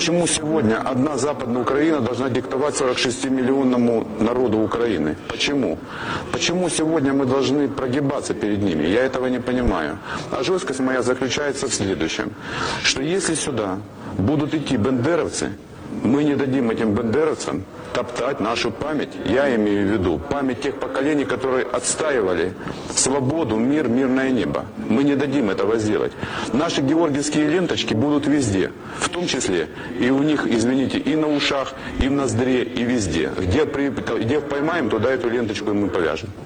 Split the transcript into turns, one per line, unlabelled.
Почему сегодня одна Западная Украина должна диктовать 46-миллионному народу Украины? Почему? Почему сегодня мы должны прогибаться перед ними? Я этого не понимаю. А жесткость моя заключается в следующем, что если сюда будут идти бендеровцы, мы не дадим этим бендеровцам топтать нашу память. Я имею в виду память тех поколений, которые отстаивали свободу, мир, мирное небо. Мы не дадим этого сделать. Наши георгиевские ленточки будут везде, в том числе и у них, извините, и на ушах, и в ноздре, и везде. Где поймаем, туда эту ленточку мы повяжем.